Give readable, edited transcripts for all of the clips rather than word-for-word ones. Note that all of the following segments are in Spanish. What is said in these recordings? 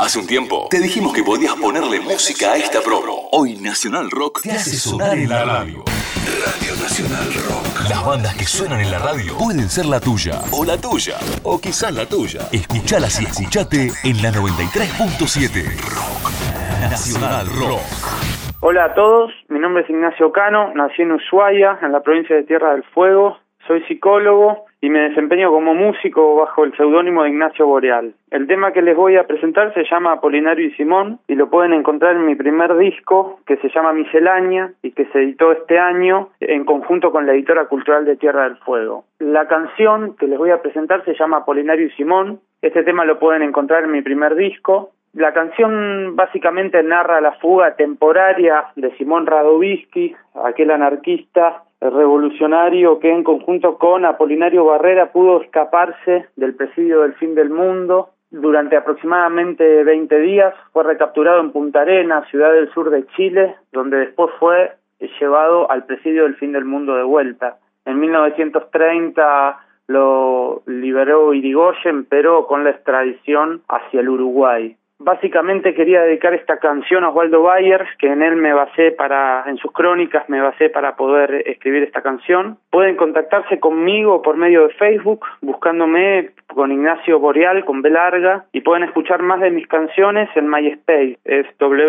Hace un tiempo te dijimos que podías ponerle música a esta promo. Hoy Nacional Rock te hace sonar en la radio. Radio Nacional Rock. Las bandas que suenan en la radio pueden ser la tuya, o la tuya, o quizás la tuya. Escuchalas y escuchate en la 93.7. Rock Nacional Rock. Hola a todos, mi nombre es Ignacio Cano, nací en Ushuaia, en la provincia de Tierra del Fuego. Soy psicólogo y me desempeño como músico bajo el seudónimo de Ignacio Boreal. El tema que les voy a presentar se llama Apolinario y Simón y lo pueden encontrar en mi primer disco que se llama Miscelánea y que se editó este año en conjunto con la editora cultural de Tierra del Fuego. La canción que les voy a presentar se llama Apolinario y Simón. Este tema lo pueden encontrar en mi primer disco. La canción básicamente narra la fuga temporaria de Simón Radovisky, aquel anarquista revolucionario que en conjunto con Apolinario Barrera pudo escaparse del presidio del fin del mundo. Durante aproximadamente 20 días fue recapturado en Punta Arenas, ciudad del sur de Chile, donde después fue llevado al presidio del fin del mundo de vuelta. En 1930 lo liberó Irigoyen, pero con la extradición hacia el Uruguay. Básicamente quería dedicar esta canción a Osvaldo Bayer, que en él en sus crónicas me basé para poder escribir esta canción. Pueden contactarse conmigo por medio de Facebook, buscándome con Ignacio Boreal, con B larga, y pueden escuchar más de mis canciones en MySpace. Es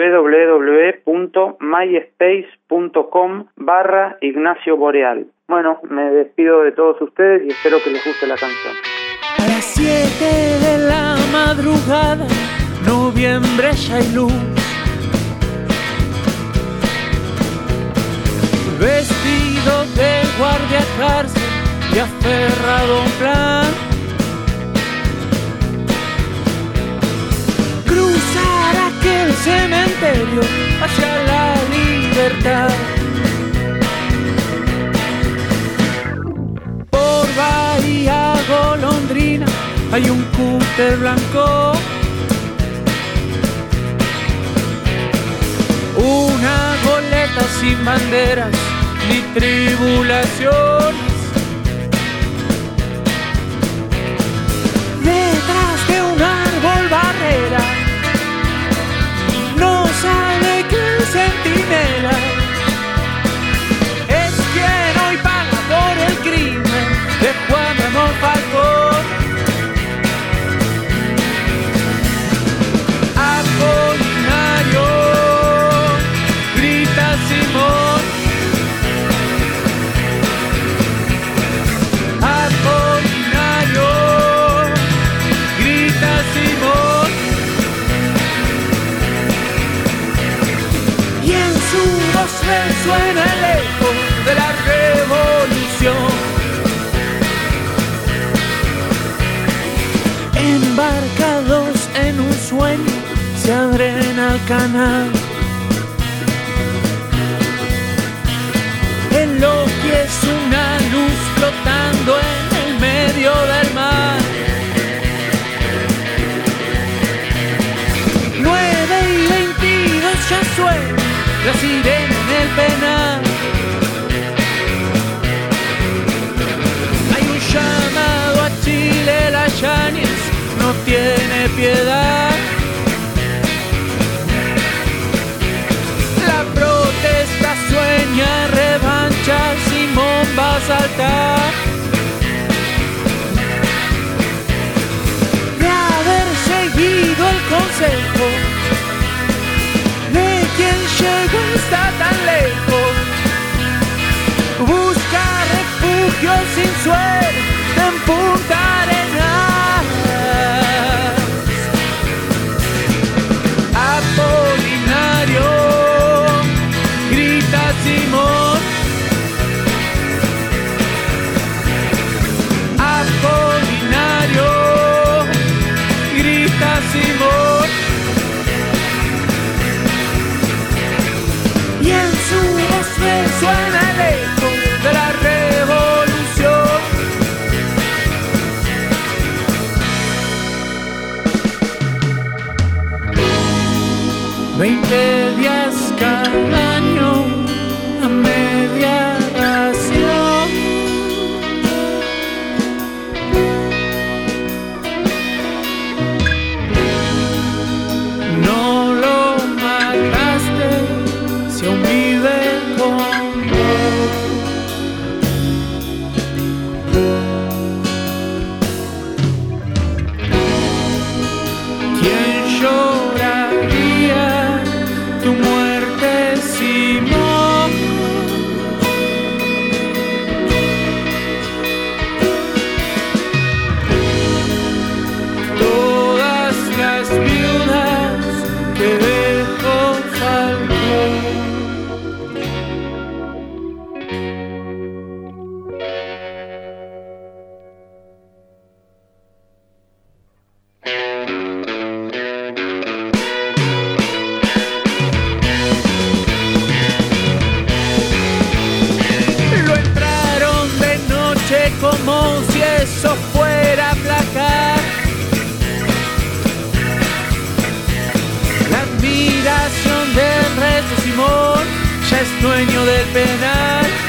www.myspace.com/Ignacio Boreal. Bueno, me despido de todos ustedes y espero que les guste la canción. A las 7 de la madrugada, noviembre ya hay luz. Vestido de guardia cárcel y aferrado a un plan. Cruzar aquel cementerio hacia la libertad. Por Bahía Golondrina hay un cúter blanco. Una goleta sin banderas ni tribulaciones. Detrás de un árbol barrera no sabe que el centinela es quien hoy paga por el crimen de Juan Ramón Falcón. Apolinario, Simón, Apolinario, grita Simón, y en su voz resuena el eco de la revolución. Embarcados en un sueño se abren al canal. En lo que es una luz flotando en el medio del mar. 9:22 ya suena la sirena en el penal. Hay un llamado a Chile, la Yáñez no tiene piedad. La protesta sueña revancha, Simón va a saltar. De haber seguido el consejo de quien llegó está tan lejos, busca refugio sin suerte en Punta Arenas. Apolinario, grita Simón. Apolinario, grita Simón. Y en su voz resuena el eco de la revolución. 20 días cada año a media ración. Simón ya es dueño del penal.